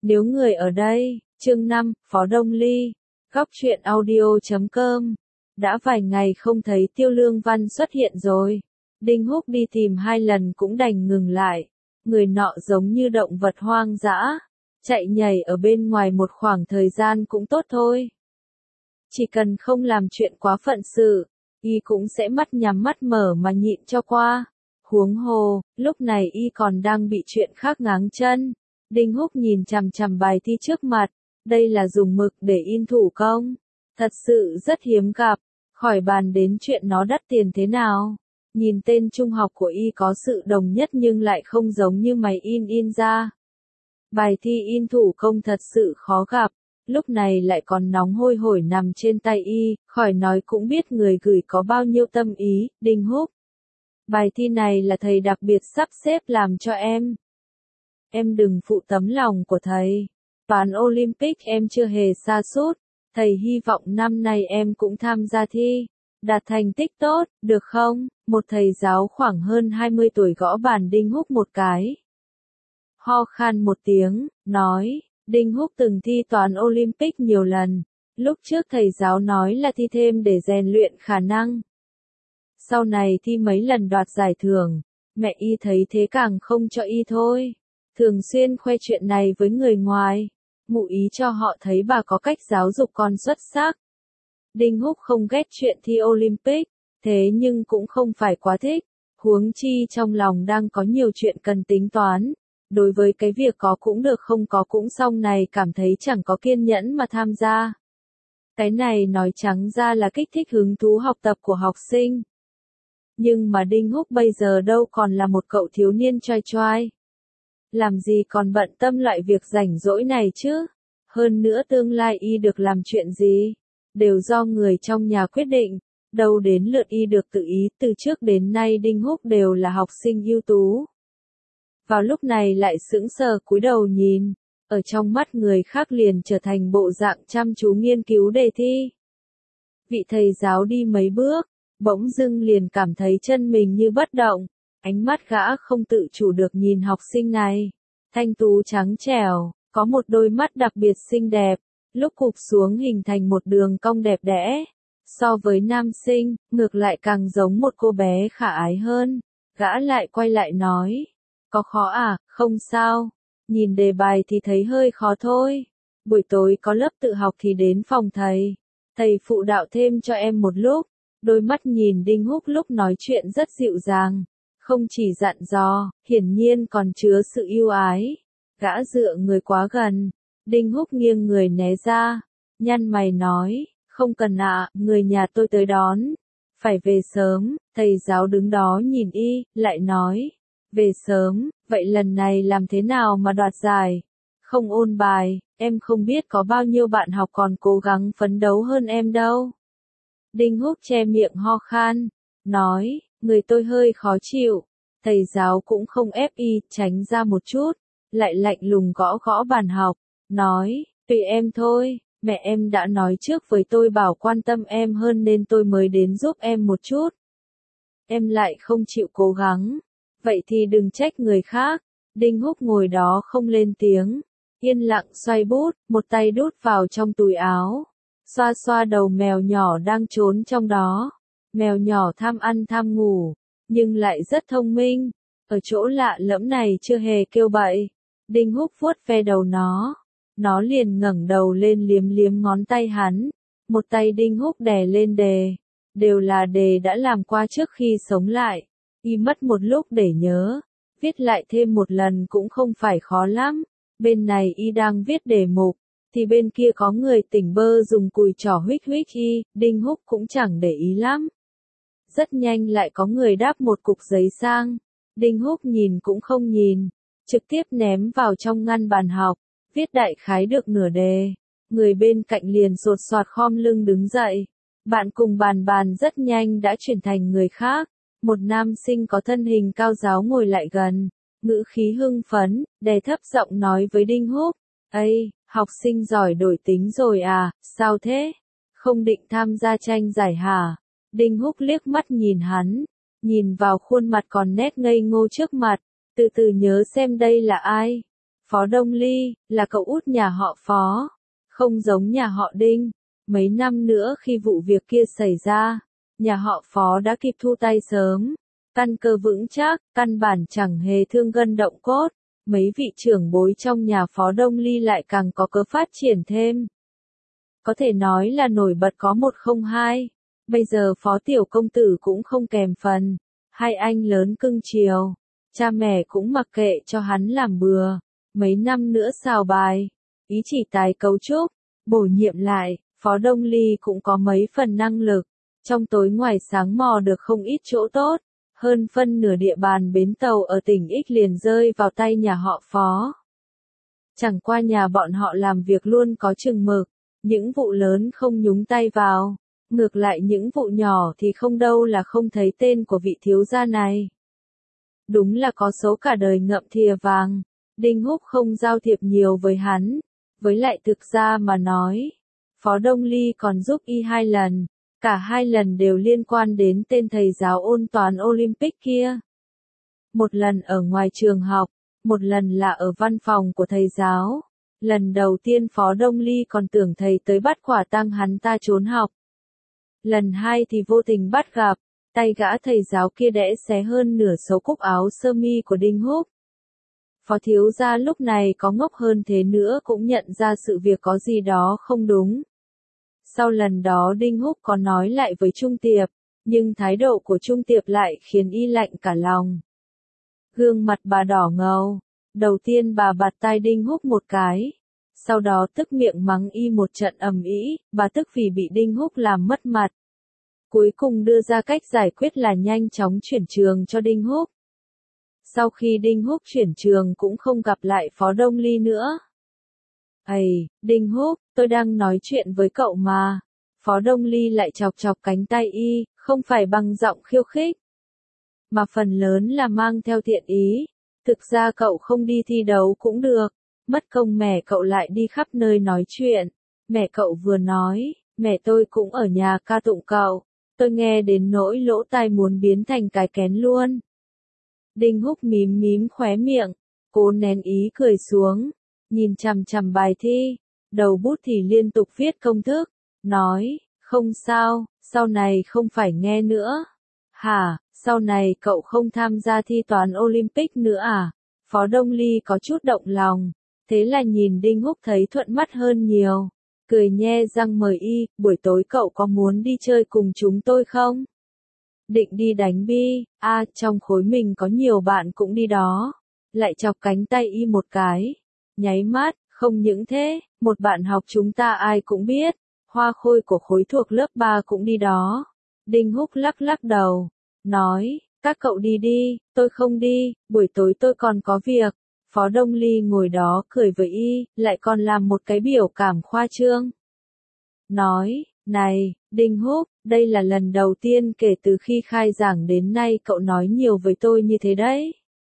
Nếu người ở đây, chương 5, Phó Đông Ly, góc truyện audio.com. Đã vài ngày không thấy Tiêu Lương Văn xuất hiện rồi. Đinh Húc đi tìm 2 lần cũng đành ngừng lại. Người nọ giống như động vật hoang dã. Chạy nhảy ở bên ngoài một khoảng thời gian cũng tốt thôi. Chỉ cần không làm chuyện quá phận sự, y cũng sẽ mắt nhắm mắt mở mà nhịn cho qua. Huống hồ, lúc này y còn đang bị chuyện khác ngáng chân. Đinh Húc nhìn chằm chằm bài thi trước mặt, đây là dùng mực để in thủ công. Thật sự rất hiếm gặp, khỏi bàn đến chuyện nó đắt tiền thế nào. Nhìn tên trung học của y có sự đồng nhất nhưng lại không giống như máy in ra. Bài thi in thủ công thật sự khó gặp, lúc này lại còn nóng hôi hổi nằm trên tay y, khỏi nói cũng biết người gửi có bao nhiêu tâm ý. Đinh Húc, bài thi này là thầy đặc biệt sắp xếp làm cho em. Em đừng phụ tấm lòng của thầy. Toán Olympic em chưa hề sa sút, thầy hy vọng năm nay em cũng tham gia thi, đạt thành tích tốt, được không? Một thầy giáo khoảng hơn 20 tuổi gõ bàn Đinh Húc một cái. Ho khan một tiếng, nói, Đinh Húc từng thi toán Olympic nhiều lần. Lúc trước thầy giáo nói là thi thêm để rèn luyện khả năng. Sau này thi mấy lần đoạt giải thưởng, mẹ y thấy thế càng không cho y thôi. Thường xuyên khoe chuyện này với người ngoài, ngụ ý cho họ thấy bà có cách giáo dục con xuất sắc. Đinh Húc không ghét chuyện thi Olympic, thế nhưng cũng không phải quá thích, huống chi trong lòng đang có nhiều chuyện cần tính toán. Đối với cái việc có cũng được không có cũng xong này cảm thấy chẳng có kiên nhẫn mà tham gia. Cái này nói trắng ra là kích thích hứng thú học tập của học sinh. Nhưng mà Đinh Húc bây giờ đâu còn là một cậu thiếu niên choi choai. Làm gì còn bận tâm loại việc rảnh rỗi này chứ? Hơn nữa tương lai y được làm chuyện gì? Đều do người trong nhà quyết định, đâu đến lượt y được tự ý. Từ trước đến nay Đinh Húc đều là học sinh ưu tú. Vào lúc này lại sững sờ cúi đầu nhìn, ở trong mắt người khác liền trở thành bộ dạng chăm chú nghiên cứu đề thi. Vị thầy giáo đi mấy bước, bỗng dưng liền cảm thấy chân mình như bất động. Ánh mắt gã không tự chủ được nhìn học sinh này. Thanh tú trắng trẻo, có một đôi mắt đặc biệt xinh đẹp, lúc cụp xuống hình thành một đường cong đẹp đẽ. So với nam sinh, ngược lại càng giống một cô bé khả ái hơn. Gã lại quay lại nói, có khó à? Không sao. Nhìn đề bài thì thấy hơi khó thôi. Buổi tối có lớp tự học thì đến phòng thầy. Thầy phụ đạo thêm cho em một lúc. Đôi mắt nhìn Đinh Húc lúc nói chuyện rất dịu dàng. Không chỉ dặn dò, hiển nhiên còn chứa sự yêu ái. Gã dựa người quá gần, Đinh Húc nghiêng người né ra, nhăn mày nói, không cần ạ, người nhà tôi tới đón. Phải về sớm, thầy giáo đứng đó nhìn y, lại nói, về sớm, vậy lần này làm thế nào mà đoạt giải? Không ôn bài, em không biết có bao nhiêu bạn học còn cố gắng phấn đấu hơn em đâu. Đinh Húc che miệng ho khan, nói, người tôi hơi khó chịu. Thầy giáo cũng không ép y, tránh ra một chút, lại lạnh lùng gõ gõ bàn học, nói, tùy em thôi, mẹ em đã nói trước với tôi bảo quan tâm em hơn nên tôi mới đến giúp em một chút. Em lại không chịu cố gắng, vậy thì đừng trách người khác. Đinh Húc ngồi đó không lên tiếng, yên lặng xoay bút, một tay đút vào trong túi áo, xoa xoa đầu mèo nhỏ đang trốn trong đó. Mèo nhỏ tham ăn tham ngủ, nhưng lại rất thông minh, ở chỗ lạ lẫm này chưa hề kêu bậy. Đinh Húc vuốt ve đầu nó liền ngẩng đầu lên liếm liếm ngón tay hắn. Một tay Đinh Húc đè lên đề, đều là đề đã làm qua trước khi sống lại. Y mất một lúc để nhớ, viết lại thêm một lần cũng không phải khó lắm. Bên này y đang viết đề mục, thì bên kia có người tỉnh bơ dùng cùi trỏ huých huých y, Đinh Húc cũng chẳng để ý lắm. Rất nhanh lại có người đáp một cục giấy sang, Đinh Húc nhìn cũng không nhìn, trực tiếp ném vào trong ngăn bàn học, viết đại khái được nửa đề. Người bên cạnh liền sột soạt khom lưng đứng dậy, bạn cùng bàn rất nhanh đã chuyển thành người khác. Một nam sinh có thân hình cao ráo ngồi lại gần, ngữ khí hưng phấn, đè thấp giọng nói với Đinh Húc, "Ây, học sinh giỏi đổi tính rồi à, sao thế? Không định tham gia tranh giải hả?" Đinh Húc liếc mắt nhìn hắn, nhìn vào khuôn mặt còn nét ngây ngô trước mặt, từ từ nhớ xem đây là ai. Phó Đông Ly, là cậu út nhà họ Phó, không giống nhà họ Đinh. Mấy năm nữa khi vụ việc kia xảy ra, nhà họ Phó đã kịp thu tay sớm, căn cơ vững chắc, căn bản chẳng hề thương gân động cốt. Mấy vị trưởng bối trong nhà Phó Đông Ly lại càng có cớ phát triển thêm. Có thể nói là nổi bật có một không hai. Bây giờ Phó Tiểu Công Tử cũng không kèm phần. Hai anh lớn cưng chiều. Cha mẹ cũng mặc kệ cho hắn làm bừa. Mấy năm nữa xào bài. Ý chỉ tái cấu trúc. Bổ nhiệm lại. Phó Đông Ly cũng có mấy phần năng lực. Trong tối ngoài sáng mò được không ít chỗ tốt. Hơn phân nửa địa bàn bến tàu ở tỉnh X liền rơi vào tay nhà họ Phó. Chẳng qua nhà bọn họ làm việc luôn có chừng mực. Những vụ lớn không nhúng tay vào. Ngược lại những vụ nhỏ thì không đâu là không thấy tên của vị thiếu gia này. Đúng là có số cả đời ngậm thìa vàng. Đinh Húc không giao thiệp nhiều với hắn. Với lại thực ra mà nói, Phó Đông Ly còn giúp y 2 lần. Cả 2 lần đều liên quan đến tên thầy giáo ôn toán Olympic kia. Một lần ở ngoài trường học, một lần là ở văn phòng của thầy giáo. Lần đầu tiên Phó Đông Ly còn tưởng thầy tới bắt quả tang hắn ta trốn học. Lần 2 thì vô tình bắt gặp, tay gã thầy giáo kia đẽ xé hơn nửa số cúc áo sơ mi của Đinh Húc. Phó thiếu gia lúc này có ngốc hơn thế nữa cũng nhận ra sự việc có gì đó không đúng. Sau lần đó Đinh Húc có nói lại với Trung Tiệp, nhưng thái độ của Trung Tiệp lại khiến y lạnh cả lòng. Gương mặt bà đỏ ngầu, đầu tiên bà bạt tai Đinh Húc một cái, sau đó tức miệng mắng y một trận ầm ĩ, bà tức vì bị Đinh Húc làm mất mặt. Cuối cùng đưa ra cách giải quyết là nhanh chóng chuyển trường cho Đinh Húc. Sau khi Đinh Húc chuyển trường cũng không gặp lại Phó Đông Ly nữa. Ây, Đinh Húc, tôi đang nói chuyện với cậu mà. Phó Đông Ly lại chọc chọc cánh tay y, không phải bằng giọng khiêu khích, mà phần lớn là mang theo thiện ý. Thực ra cậu không đi thi đấu cũng được, mất công mẹ cậu lại đi khắp nơi nói chuyện. Mẹ cậu vừa nói, mẹ tôi cũng ở nhà ca tụng cậu, tôi nghe đến nỗi lỗ tai muốn biến thành cái kén luôn. Đinh Húc mím mím khóe miệng, cố nén ý cười xuống, nhìn chằm chằm bài thi, đầu bút thì liên tục viết công thức, nói, không sao, sau này không phải nghe nữa. Hả, sau này cậu không tham gia thi toán Olympic nữa à? Phó Đông Ly có chút động lòng, thế là nhìn Đinh Húc thấy thuận mắt hơn nhiều, cười nhe răng mời y, buổi tối cậu có muốn đi chơi cùng chúng tôi không? Định đi đánh bi, trong khối mình có nhiều bạn cũng đi đó. Lại chọc cánh tay y một cái, nháy mắt, không những thế, một bạn học chúng ta ai cũng biết, Hoa Khôi của khối thuộc lớp 3 cũng đi đó. Đinh Húc lắc lắc đầu, nói, các cậu đi đi, tôi không đi, buổi tối tôi còn có việc. Phó Đông Ly ngồi đó cười với y, lại còn làm một cái biểu cảm khoa trương. Nói, này, Đinh Húc, đây là lần đầu tiên kể từ khi khai giảng đến nay cậu nói nhiều với tôi như thế đấy.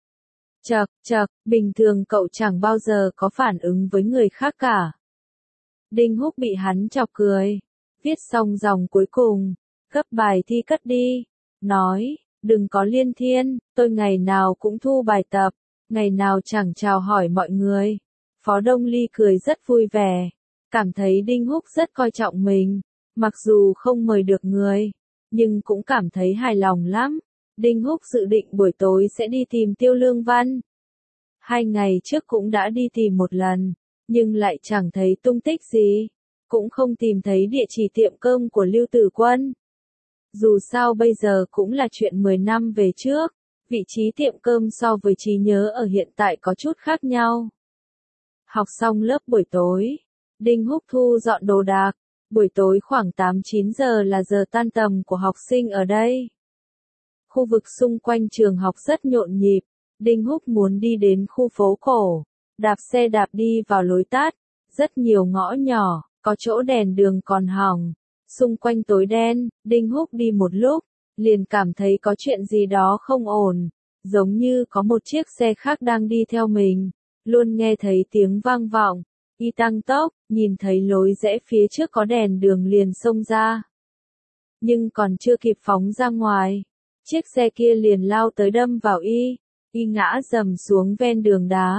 Chậc, bình thường cậu chẳng bao giờ có phản ứng với người khác cả. Đinh Húc bị hắn chọc cười, viết xong dòng cuối cùng, gấp bài thi cất đi, nói, đừng có liên thiên, tôi ngày nào cũng thu bài tập, ngày nào chẳng chào hỏi mọi người. Phó Đông Ly cười rất vui vẻ, cảm thấy Đinh Húc rất coi trọng mình, mặc dù không mời được người, nhưng cũng cảm thấy hài lòng lắm. Đinh Húc dự định buổi tối sẽ đi tìm Tiêu Lương Văn. 2 ngày trước cũng đã đi tìm một lần, nhưng lại chẳng thấy tung tích gì, cũng không tìm thấy địa chỉ tiệm cơm của Lưu Tử Quân. Dù sao bây giờ cũng là chuyện 10 năm về trước, vị trí tiệm cơm so với trí nhớ ở hiện tại có chút khác nhau. Học xong lớp buổi tối, Đinh Húc thu dọn đồ đạc, buổi tối khoảng 8-9 giờ là giờ tan tầm của học sinh ở đây. Khu vực xung quanh trường học rất nhộn nhịp, Đinh Húc muốn đi đến khu phố cổ, đạp xe đạp đi vào lối tắt, rất nhiều ngõ nhỏ, có chỗ đèn đường còn hỏng, xung quanh tối đen. Đinh Húc đi một lúc, liền cảm thấy có chuyện gì đó không ổn, giống như có một chiếc xe khác đang đi theo mình, luôn nghe thấy tiếng vang vọng, y tăng tốc, nhìn thấy lối rẽ phía trước có đèn đường liền xông ra. Nhưng còn chưa kịp phóng ra ngoài, chiếc xe kia liền lao tới đâm vào y ngã rầm xuống ven đường đá,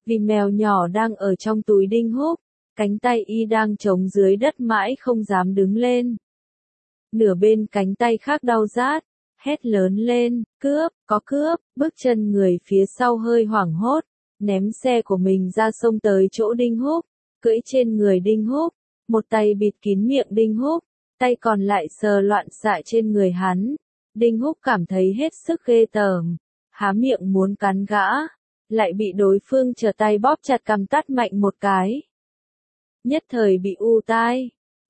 Vì mèo nhỏ đang ở trong túi Đinh Húc, cánh tay y đang chống dưới đất mãi không dám đứng lên. Nửa bên cánh tay khác đau rát, hét lớn lên, cướp, có cướp, bước chân người phía sau hơi hoảng hốt, ném xe của mình ra sông tới chỗ Đinh Húc, cưỡi trên người Đinh Húc, một tay bịt kín miệng Đinh Húc, tay còn lại sờ loạn xạ trên người hắn. Đinh Húc cảm thấy hết sức ghê tởm, há miệng muốn cắn gã, lại bị đối phương trở tay bóp chặt cằm tát mạnh một cái. Nhất thời bị u tai.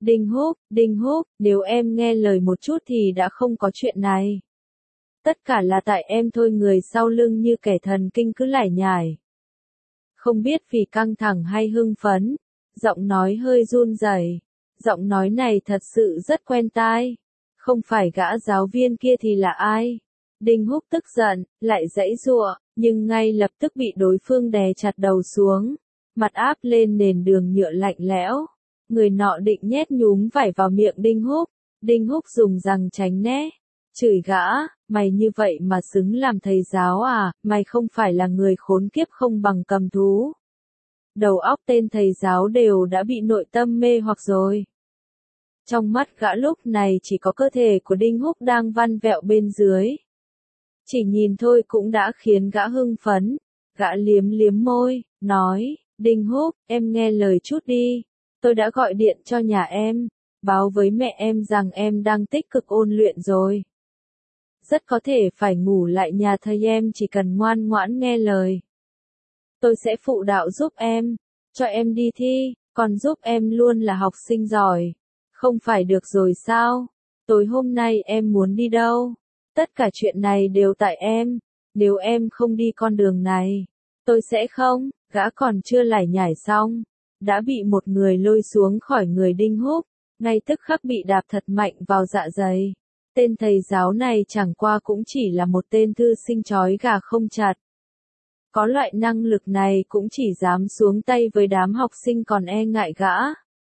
Đinh Húc, nếu em nghe lời một chút thì đã không có chuyện này. Tất cả là tại em thôi, người sau lưng như kẻ thần kinh cứ lải nhải. Không biết vì căng thẳng hay hưng phấn, giọng nói hơi run rẩy. Giọng nói này thật sự rất quen tai. Không phải gã giáo viên kia thì là ai? Đinh Húc tức giận, lại giãy giụa, nhưng ngay lập tức bị đối phương đè chặt đầu xuống, mặt áp lên nền đường nhựa lạnh lẽo. Người nọ định nhét nhúm vải vào miệng Đinh Húc. Đinh Húc dùng răng tránh né, chửi gã, mày như vậy mà xứng làm thầy giáo à, mày không phải là người khốn kiếp không bằng cầm thú. Đầu óc tên thầy giáo đều đã bị nội tâm mê hoặc rồi. Trong mắt gã lúc này chỉ có cơ thể của Đinh Húc đang vặn vẹo bên dưới. Chỉ nhìn thôi cũng đã khiến gã hưng phấn. Gã liếm liếm môi, nói, Đinh Húc, em nghe lời chút đi. Tôi đã gọi điện cho nhà em, báo với mẹ em rằng em đang tích cực ôn luyện rồi. Rất có thể phải ngủ lại nhà thầy em, chỉ cần ngoan ngoãn nghe lời. Tôi sẽ phụ đạo giúp em, cho em đi thi, còn giúp em luôn là học sinh giỏi. Không phải được rồi sao? Tối hôm nay em muốn đi đâu? Tất cả chuyện này đều tại em. Nếu em không đi con đường này, tôi sẽ không. Gã còn chưa lải nhải xong, đã bị một người lôi xuống khỏi người Đinh Húc, ngay tức khắc bị đạp thật mạnh vào dạ dày. Tên thầy giáo này chẳng qua cũng chỉ là một tên thư sinh trói gà không chặt. Có loại năng lực này cũng chỉ dám xuống tay với đám học sinh còn e ngại gã.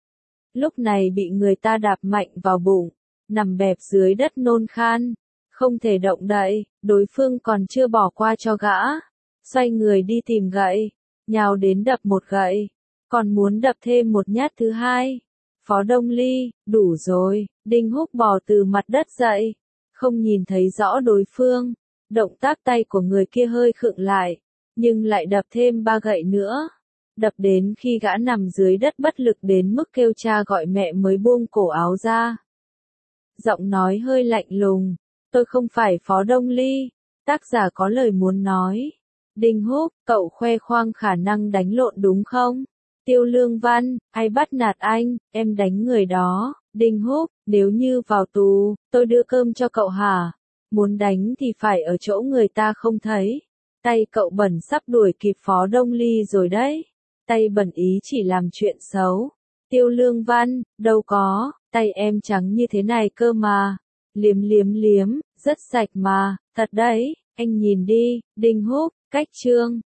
Lúc này bị người ta đạp mạnh vào bụng, nằm bẹp dưới đất nôn khan, không thể động đậy, đối phương còn chưa bỏ qua cho gã. Xoay người đi tìm gậy, nhào đến đập một gậy, còn muốn đập thêm một nhát thứ hai. Phó Đông Ly, đủ rồi, Đinh Húc bò từ mặt đất dậy, không nhìn thấy rõ đối phương, động tác tay của người kia hơi khựng lại, nhưng lại đập thêm 3 gậy nữa. Đập đến khi gã nằm dưới đất bất lực đến mức kêu cha gọi mẹ mới buông cổ áo ra. Giọng nói hơi lạnh lùng, tôi không phải Phó Đông Ly, tác giả có lời muốn nói. Đinh Húc, cậu khoe khoang khả năng đánh lộn đúng không? Tiêu Lương Văn, ai bắt nạt anh, em đánh người đó. Đinh Húc, nếu như vào tù, tôi đưa cơm cho cậu hả? Muốn đánh thì phải ở chỗ người ta không thấy. Tay cậu bẩn sắp đuổi kịp Phó Đông Ly rồi đấy. Tay bẩn ý chỉ làm chuyện xấu. Tiêu Lương Văn, đâu có, tay em trắng như thế này cơ mà. Liếm liếm liếm, rất sạch mà, thật đấy, anh nhìn đi. Đinh Húc, cách chương.